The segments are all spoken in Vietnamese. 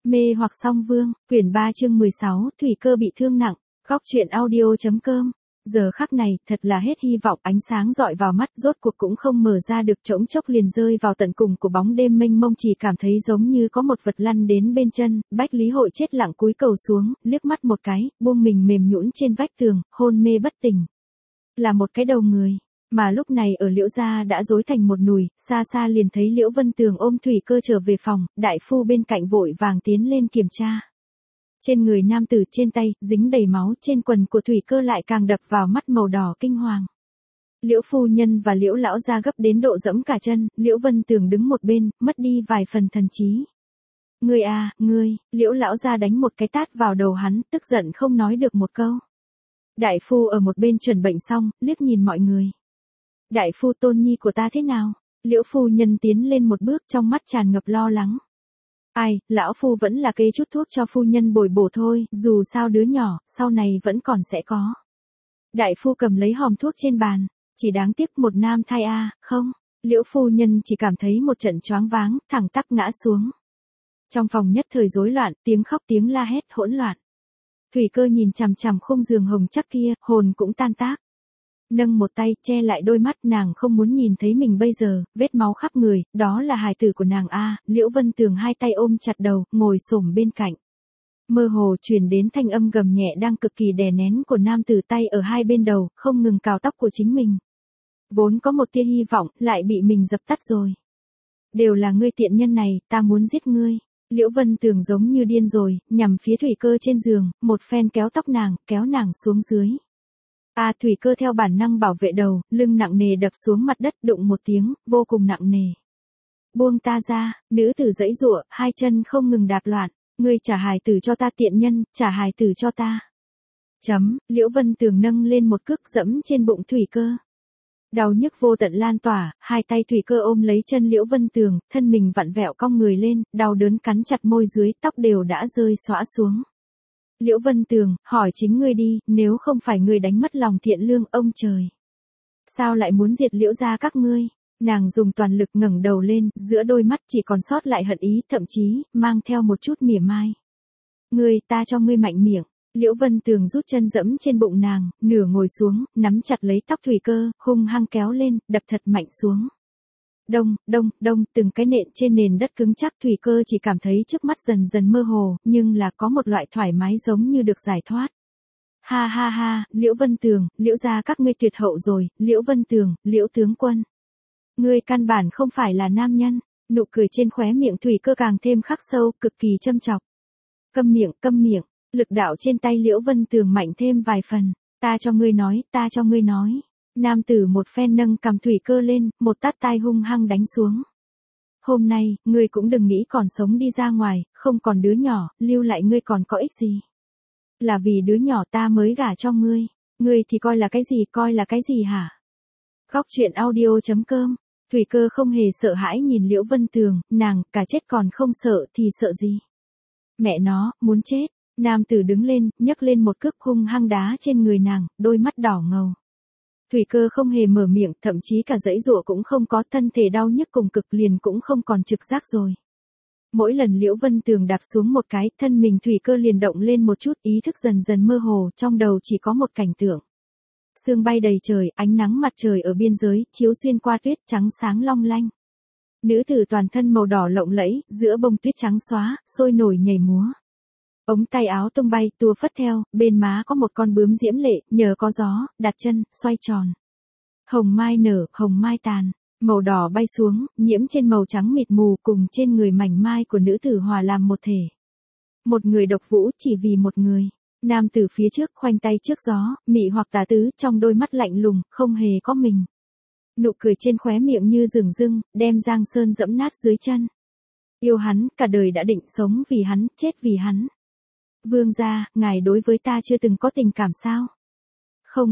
Mê hoặc song vương, quyển 3 chương 16, Thủy Cơ bị thương nặng, góc truyện audio.com. Giờ khắc này, thật là hết hy vọng, ánh sáng dọi vào mắt, rốt cuộc cũng không mở ra được, trỗng chốc liền rơi vào tận cùng của bóng đêm mênh mông, chỉ cảm thấy giống như có một vật lăn đến bên chân. Bách Lý Hội chết lặng cúi cầu xuống, liếc mắt một cái, buông mình mềm nhũn trên vách tường, hôn mê bất tỉnh. Là một cái đầu người. Mà lúc này ở Liễu gia đã rối thành một nùi, xa xa liền thấy Liễu Vân Tường ôm Thủy Cơ trở về phòng, đại phu bên cạnh vội vàng tiến lên kiểm tra. Trên người nam tử, trên tay, dính đầy máu, trên quần của Thủy Cơ lại càng đập vào mắt màu đỏ kinh hoàng. Liễu phu nhân và Liễu lão gia gấp đến độ dẫm cả chân, Liễu Vân Tường đứng một bên, mất đi vài phần thần trí. Ngươi à, ngươi, Liễu lão gia đánh một cái tát vào đầu hắn, tức giận không nói được một câu. Đại phu ở một bên chuẩn bệnh xong, liếc nhìn mọi người. Đại phu, tôn nhi của ta thế nào? Liễu phu nhân tiến lên một bước, trong mắt tràn ngập lo lắng. Ai, lão phu vẫn là kê chút thuốc cho phu nhân bồi bổ thôi, dù sao đứa nhỏ, sau này vẫn còn sẽ có. Đại phu cầm lấy hòm thuốc trên bàn, chỉ đáng tiếc một nam thai a, không. Liễu phu nhân chỉ cảm thấy một trận choáng váng, thẳng tắp ngã xuống. Trong phòng nhất thời rối loạn, tiếng khóc tiếng la hét hỗn loạn. Thủy Cơ nhìn chằm chằm khung giường hồng chắc kia, hồn cũng tan tác. Nâng một tay che lại đôi mắt, nàng không muốn nhìn thấy mình bây giờ, vết máu khắp người, đó là hài tử của nàng a. Liễu Vân Tường hai tay ôm chặt đầu, ngồi xổm bên cạnh. Mơ hồ truyền đến thanh âm gầm nhẹ đang cực kỳ đè nén của nam tử, tay ở hai bên đầu, không ngừng cào tóc của chính mình. Vốn có một tia hy vọng, lại bị mình dập tắt rồi. Đều là ngươi tiện nhân này, ta muốn giết ngươi. Liễu Vân Tường giống như điên rồi, nhằm phía Thủy Cơ trên giường, một phen kéo tóc nàng, kéo nàng xuống dưới. Thủy Cơ theo bản năng bảo vệ đầu, lưng nặng nề đập xuống mặt đất, đụng một tiếng, vô cùng nặng nề. Buông ta ra, nữ tử giãy giụa, hai chân không ngừng đạp loạn. Ngươi trả hài tử cho ta tiện nhân, trả hài tử cho ta. Liễu Vân Tường nâng lên một cước dẫm trên bụng Thủy Cơ. Đau nhức vô tận lan tỏa, hai tay Thủy Cơ ôm lấy chân Liễu Vân Tường, thân mình vặn vẹo cong người lên, đau đớn cắn chặt môi dưới, tóc đều đã rơi xõa xuống. Liễu Vân Tường, hỏi chính ngươi đi, nếu không phải ngươi đánh mất lòng thiện lương, ông trời. Sao lại muốn diệt Liễu gia các ngươi? Nàng dùng toàn lực ngẩng đầu lên, giữa đôi mắt chỉ còn sót lại hận ý, thậm chí, mang theo một chút mỉa mai. Ngươi, ta cho ngươi mạnh miệng. Liễu Vân Tường rút chân dẫm trên bụng nàng, nửa ngồi xuống, nắm chặt lấy tóc Thủy Cơ, hung hăng kéo lên, đập thật mạnh xuống. Đông, đông, đông, từng cái nện trên nền đất cứng chắc. Thủy Cơ chỉ cảm thấy trước mắt dần dần mơ hồ, nhưng là có một loại thoải mái giống như được giải thoát. Ha ha ha, Liễu Vân Tường, Liễu gia các ngươi tuyệt hậu rồi, Liễu Vân Tường, Liễu tướng quân. Ngươi căn bản không phải là nam nhân. Nụ cười trên khóe miệng Thủy Cơ càng thêm khắc sâu, cực kỳ châm chọc. Câm miệng, lực đạo trên tay Liễu Vân Tường mạnh thêm vài phần. Ta cho ngươi nói, ta cho ngươi nói. Nam tử một phen nâng cằm Thủy Cơ lên, một tát tai hung hăng đánh xuống. Hôm nay, ngươi cũng đừng nghĩ còn sống đi ra ngoài, không còn đứa nhỏ, lưu lại ngươi còn có ích gì. Là vì đứa nhỏ ta mới gả cho ngươi. Ngươi thì coi là cái gì hả? Góc truyện audio.com. Thủy Cơ không hề sợ hãi nhìn Liễu Vân Tường, nàng, cả chết còn không sợ thì sợ gì? Mẹ nó, muốn chết. Nam tử đứng lên, nhấc lên một cước hung hăng đá trên người nàng, đôi mắt đỏ ngầu. Thủy Cơ không hề mở miệng, thậm chí cả giãy giụa cũng không có, thân thể đau nhức cùng cực liền cũng không còn trực giác rồi. Mỗi lần Liễu Vân Tường đạp xuống một cái, thân mình Thủy Cơ liền động lên một chút, ý thức dần dần mơ hồ, trong đầu chỉ có một cảnh tượng. Sương bay đầy trời, ánh nắng mặt trời ở biên giới, chiếu xuyên qua tuyết trắng sáng long lanh. Nữ tử toàn thân màu đỏ lộng lẫy, giữa bông tuyết trắng xóa, sôi nổi nhảy múa. Ống tay áo tung bay, tua phất theo, bên má có một con bướm diễm lệ, nhờ có gió, đặt chân, xoay tròn. Hồng mai nở, hồng mai tàn, màu đỏ bay xuống, nhiễm trên màu trắng mịt mù, cùng trên người mảnh mai của nữ tử hòa làm một thể. Một người độc vũ chỉ vì một người. Nam tử phía trước khoanh tay trước gió, mị hoặc tà tứ, trong đôi mắt lạnh lùng, không hề có mình. Nụ cười trên khóe miệng như rừng rưng, đem Giang Sơn dẫm nát dưới chân. Yêu hắn, cả đời đã định sống vì hắn, chết vì hắn. Vương gia, ngài đối với ta chưa từng có tình cảm sao? Không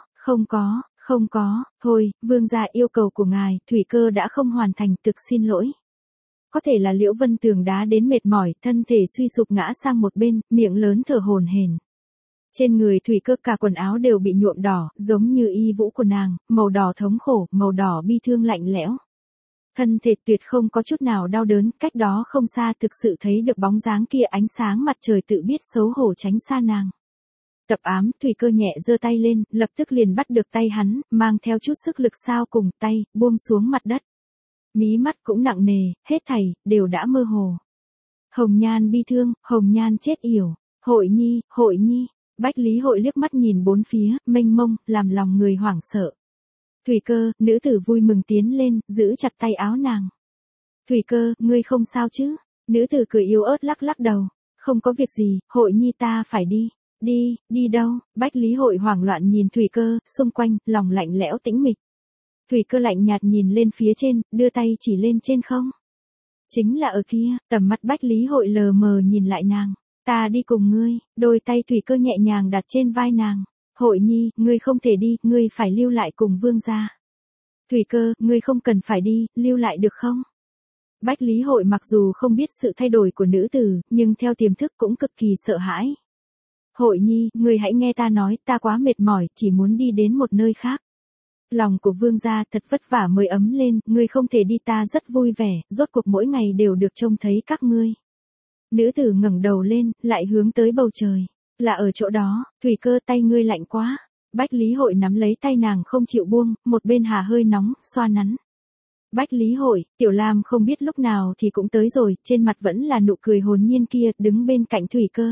có, thôi, vương gia, yêu cầu của ngài, Thủy Cơ đã không hoàn thành, thực xin lỗi. Có thể là Liễu Vân Tường đá đến mệt mỏi, thân thể suy sụp ngã sang một bên, miệng lớn thở hổn hển. Trên người Thủy Cơ cả quần áo đều bị nhuộm đỏ, giống như y vũ của nàng, màu đỏ thống khổ, màu đỏ bi thương lạnh lẽo. Thân thể tuyệt không có chút nào đau đớn, cách đó không xa thực sự thấy được bóng dáng kia, ánh sáng mặt trời tự biết xấu hổ tránh xa nàng. Tập ám, Thủy Cơ nhẹ giơ tay lên, lập tức liền bắt được tay hắn, mang theo chút sức lực sao cùng tay, buông xuống mặt đất. Mí mắt cũng nặng nề, hết thảy, đều đã mơ hồ. Hồng Nhan bi thương, Hồng Nhan chết yểu, Hội Nhi, Hội Nhi. Bách Lý Hội liếc mắt nhìn bốn phía, mênh mông, làm lòng người hoảng sợ. Thủy Cơ, nữ tử vui mừng tiến lên, giữ chặt tay áo nàng. Thủy Cơ, ngươi không sao chứ? Nữ tử cười yếu ớt lắc lắc đầu. Không có việc gì, Hội Nhi ta phải đi. Đi, đi đâu? Bách Lý Hội hoảng loạn nhìn Thủy Cơ, xung quanh, lòng lạnh lẽo tĩnh mịch. Thủy Cơ lạnh nhạt nhìn lên phía trên, đưa tay chỉ lên trên không. Chính là ở kia, tầm mắt Bách Lý Hội lờ mờ nhìn lại nàng. Ta đi cùng ngươi, đôi tay Thủy Cơ nhẹ nhàng đặt trên vai nàng. Hội Nhi, ngươi không thể đi, ngươi phải lưu lại cùng vương gia. Thủy Cơ, ngươi không cần phải đi, lưu lại được không? Bách Lý Hội mặc dù không biết sự thay đổi của nữ tử, nhưng theo tiềm thức cũng cực kỳ sợ hãi. Hội Nhi, ngươi hãy nghe ta nói, ta quá mệt mỏi, chỉ muốn đi đến một nơi khác. Lòng của vương gia thật vất vả mới ấm lên, ngươi không thể đi, ta rất vui vẻ, rốt cuộc mỗi ngày đều được trông thấy các ngươi. Nữ tử ngẩng đầu lên, lại hướng tới bầu trời. Là ở chỗ đó, Thủy Cơ tay ngươi lạnh quá. Bách Lý Hội nắm lấy tay nàng không chịu buông, một bên hà hơi nóng, xoa nắn. Bách Lý Hội, Tiểu Lam không biết lúc nào thì cũng tới rồi, trên mặt vẫn là nụ cười hồn nhiên kia, đứng bên cạnh Thủy Cơ.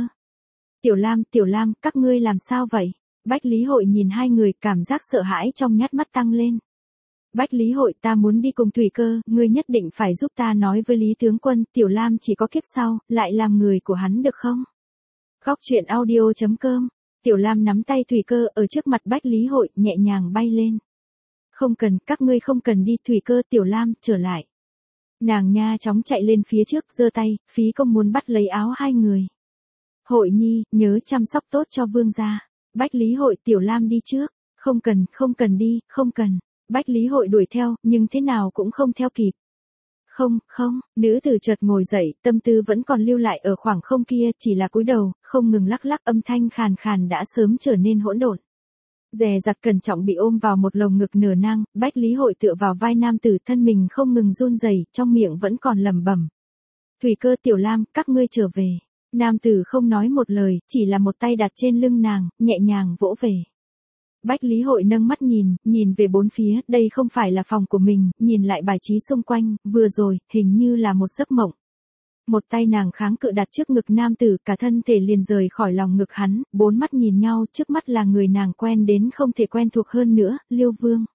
Tiểu Lam, các ngươi làm sao vậy? Bách Lý Hội nhìn hai người, cảm giác sợ hãi trong nhát mắt tăng lên. Bách Lý Hội, ta muốn đi cùng Thủy Cơ, ngươi nhất định phải giúp ta nói với Lý tướng quân, Tiểu Lam chỉ có kiếp sau, lại làm người của hắn được không? Góc truyện audio.com. Tiểu Lam nắm tay Thủy Cơ ở trước mặt Bách Lý Hội, nhẹ nhàng bay lên. Không cần, các ngươi không cần đi, Thủy Cơ, Tiểu Lam, trở lại. Nàng nha chóng chạy lên phía trước, giơ tay, phí công muốn bắt lấy áo hai người. Hội Nhi, nhớ chăm sóc tốt cho vương gia. Bách Lý Hội, Tiểu Lam đi trước. Không cần đi, không cần. Bách Lý Hội đuổi theo, nhưng thế nào cũng không theo kịp. Không, nữ tử chợt ngồi dậy, tâm tư vẫn còn lưu lại ở khoảng không kia, chỉ là cúi đầu, không ngừng lắc lắc, âm thanh khàn khàn đã sớm trở nên hỗn độn. Dè dặt cẩn trọng bị ôm vào một lồng ngực nửa nang, Bách Lý Hội tựa vào vai nam tử, thân mình không ngừng run rẩy, trong miệng vẫn còn lẩm bẩm. Thủy Cơ, Tiểu Lam, các ngươi trở về. Nam tử không nói một lời, chỉ là một tay đặt trên lưng nàng, nhẹ nhàng vỗ về. Bách Lý Hội nâng mắt nhìn về bốn phía, đây không phải là phòng của mình, nhìn lại bài trí xung quanh, vừa rồi, hình như là một giấc mộng. Một tay nàng kháng cự đặt trước ngực nam tử, cả thân thể liền rời khỏi lòng ngực hắn, bốn mắt nhìn nhau, trước mắt là người nàng quen đến không thể quen thuộc hơn nữa, Liêu Vương.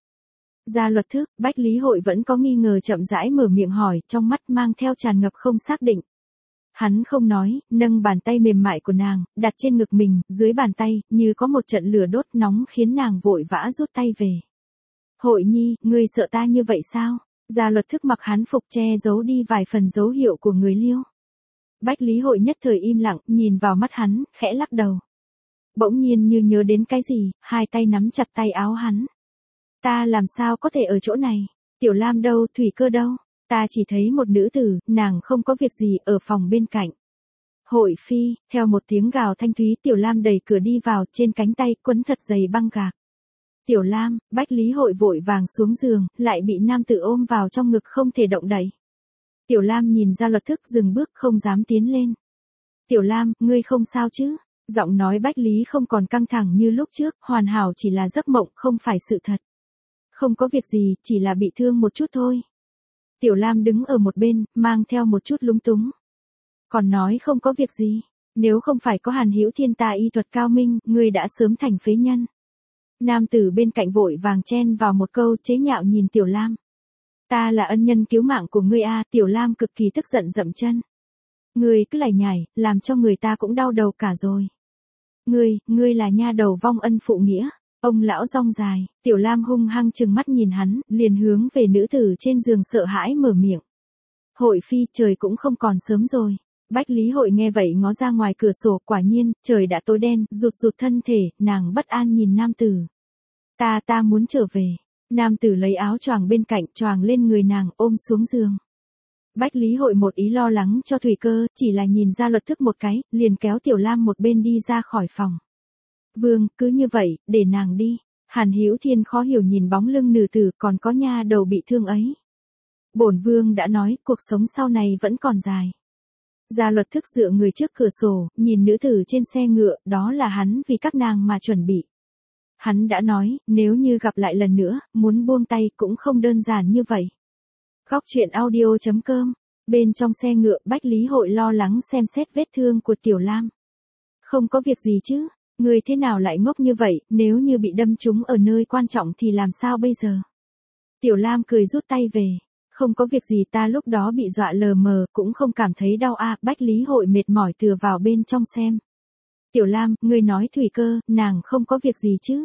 Ra luật thức, Bách Lý Hội vẫn có nghi ngờ, chậm rãi mở miệng hỏi, trong mắt mang theo tràn ngập không xác định. Hắn không nói, nâng bàn tay mềm mại của nàng, đặt trên ngực mình, dưới bàn tay, như có một trận lửa đốt nóng khiến nàng vội vã rút tay về. Hội Nhi, ngươi sợ ta như vậy sao? Gia luật thức mặc hán phục che giấu đi vài phần dấu hiệu của người Liêu. Bách Lý Hội nhất thời im lặng, nhìn vào mắt hắn, khẽ lắc đầu. Bỗng nhiên như nhớ đến cái gì, hai tay nắm chặt tay áo hắn. Ta làm sao có thể ở chỗ này? Tiểu Lam đâu, Thủy Cơ đâu? Ta chỉ thấy một nữ tử, nàng không có việc gì, ở phòng bên cạnh. Hội phi, theo một tiếng gào thanh thúy, Tiểu Lam đẩy cửa đi vào, trên cánh tay quấn thật dày băng gạc. Tiểu Lam, Bách Lý Hội vội vàng xuống giường, lại bị nam tử ôm vào trong ngực không thể động đậy. Tiểu Lam nhìn ra luật thức, dừng bước không dám tiến lên. Tiểu Lam, ngươi không sao chứ? Giọng nói Bách Lý không còn căng thẳng như lúc trước, hoàn hảo chỉ là giấc mộng, không phải sự thật. Không có việc gì, chỉ là bị thương một chút thôi. Tiểu Lam đứng ở một bên, mang theo một chút lúng túng. Còn nói không có việc gì, nếu không phải có Hàn Hữu Thiên ta y thuật cao minh, ngươi đã sớm thành phế nhân. Nam tử bên cạnh vội vàng chen vào một câu, chế nhạo nhìn Tiểu Lam. Ta là ân nhân cứu mạng của ngươi a. Tiểu Lam cực kỳ tức giận dậm chân. Ngươi cứ lải nhải, làm cho người ta cũng đau đầu cả rồi. Ngươi là nha đầu vong ân phụ nghĩa. Ông lão rong dài, Tiểu Lam hung hăng trừng mắt nhìn hắn, liền hướng về nữ tử trên giường sợ hãi mở miệng. Hội phi, trời cũng không còn sớm rồi. Bách Lý Hội nghe vậy ngó ra ngoài cửa sổ, quả nhiên, trời đã tối đen, rụt thân thể, nàng bất an nhìn nam tử. Ta muốn trở về. Nam tử lấy áo choàng bên cạnh, choàng lên người nàng, ôm xuống giường. Bách Lý Hội một ý lo lắng cho Thủy Cơ, chỉ là nhìn ra luật thức một cái, liền kéo Tiểu Lam một bên đi ra khỏi phòng. Vương, cứ như vậy, để nàng đi. Hàn Hữu Thiên khó hiểu nhìn bóng lưng nữ tử, còn có nha đầu bị thương ấy. Bổn vương đã nói, cuộc sống sau này vẫn còn dài. Gia Luật Thức dựa người trước cửa sổ, nhìn nữ tử trên xe ngựa, đó là hắn vì các nàng mà chuẩn bị. Hắn đã nói, nếu như gặp lại lần nữa, muốn buông tay cũng không đơn giản như vậy. Góc truyện audio.com. Bên trong xe ngựa, Bách Lý Hội lo lắng xem xét vết thương của Tiểu Lam. Không có việc gì chứ, người thế nào lại ngốc như vậy, nếu như bị đâm trúng ở nơi quan trọng thì làm sao bây giờ? Tiểu Lam cười rút tay về. Không có việc gì, ta lúc đó bị dọa lờ mờ, cũng không cảm thấy đau à. Bách Lý Hội mệt mỏi tựa vào bên trong xem. Tiểu Lam, ngươi nói Thủy Cơ, nàng không có việc gì chứ?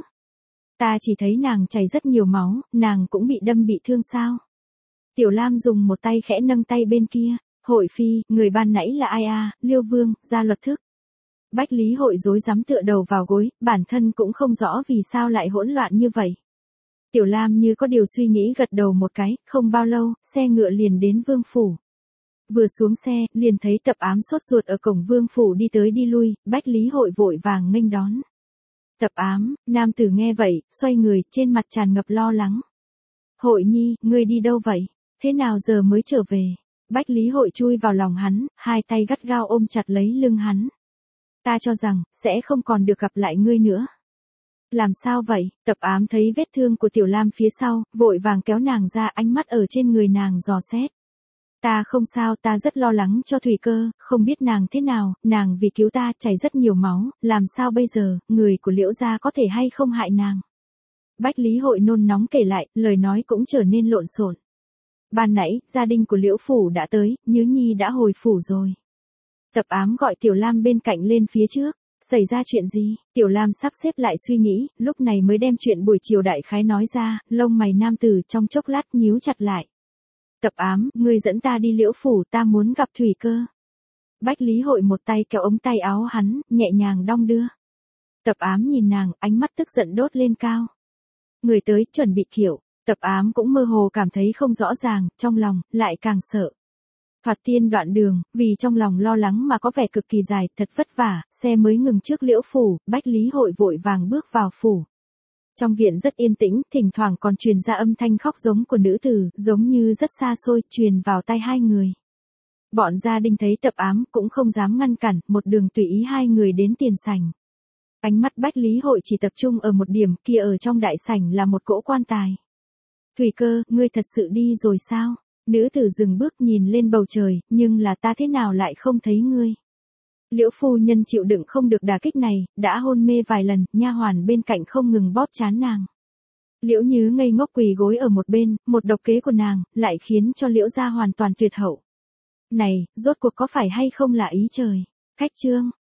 Ta chỉ thấy nàng chảy rất nhiều máu, nàng cũng bị đâm bị thương sao? Tiểu Lam dùng một tay khẽ nâng tay bên kia. Hội phi, người ban nãy là ai à? Liêu Vương, Gia Luật Thức. Bách Lý Hội rối rắm tựa đầu vào gối, bản thân cũng không rõ vì sao lại hỗn loạn như vậy. Tiểu Lam như có điều suy nghĩ gật đầu một cái, không bao lâu, xe ngựa liền đến Vương Phủ. Vừa xuống xe, liền thấy Tập Ám sốt ruột ở cổng Vương Phủ đi tới đi lui, Bách Lý Hội vội vàng nghênh đón. Tập Ám, nam tử nghe vậy, xoay người, trên mặt tràn ngập lo lắng. Hội nhi, ngươi đi đâu vậy? Thế nào giờ mới trở về? Bách Lý Hội chui vào lòng hắn, hai tay gắt gao ôm chặt lấy lưng hắn. Ta cho rằng, sẽ không còn được gặp lại ngươi nữa. Làm sao vậy? Tập Ám thấy vết thương của Tiểu Lam phía sau, vội vàng kéo nàng ra, ánh mắt ở trên người nàng dò xét. Ta không sao, ta rất lo lắng cho Thủy Cơ, không biết nàng thế nào, nàng vì cứu ta chảy rất nhiều máu, làm sao bây giờ, người của Liễu gia có thể hay không hại nàng? Bách Lý Hội nôn nóng kể lại, lời nói cũng trở nên lộn xộn. Ban nãy, gia đình của Liễu Phủ đã tới, Nhứ Nhi đã hồi phủ rồi. Tập Ám gọi Tiểu Lam bên cạnh lên phía trước. Xảy ra chuyện gì? Tiểu Lam sắp xếp lại suy nghĩ, lúc này mới đem chuyện buổi chiều đại khái nói ra, lông mày nam tử trong chốc lát nhíu chặt lại. Tập Ám, ngươi dẫn ta đi Liễu Phủ, ta muốn gặp Thủy Cơ. Bách Lý Hội một tay kéo ống tay áo hắn, nhẹ nhàng đong đưa. Tập Ám nhìn nàng, ánh mắt tức giận đốt lên cao. Người tới, chuẩn bị kiệu. Tập Ám cũng mơ hồ cảm thấy không rõ ràng, trong lòng, lại càng sợ. Thoạt tiên đoạn đường, vì trong lòng lo lắng mà có vẻ cực kỳ dài, thật vất vả, xe mới ngừng trước Liễu Phủ, Bách Lý Hội vội vàng bước vào phủ. Trong viện rất yên tĩnh, thỉnh thoảng còn truyền ra âm thanh khóc giống của nữ tử, giống như rất xa xôi, truyền vào tai hai người. Bọn gia đình thấy Tập Ám cũng không dám ngăn cản, một đường tùy ý hai người đến tiền sảnh. Ánh mắt Bách Lý Hội chỉ tập trung ở một điểm, kia ở trong đại sảnh là một cỗ quan tài. Thủy Cơ, ngươi thật sự đi rồi sao? Nữ tử dừng bước nhìn lên bầu trời, nhưng là ta thế nào lại không thấy ngươi? Liễu phu nhân chịu đựng không được đả kích này, đã hôn mê vài lần, nha hoàn bên cạnh không ngừng bóp trán nàng. Liễu Nhứ ngây ngốc quỳ gối ở một bên, một độc kế của nàng, lại khiến cho Liễu gia hoàn toàn tuyệt hậu. Này, rốt cuộc có phải hay không là ý trời? Khách trương,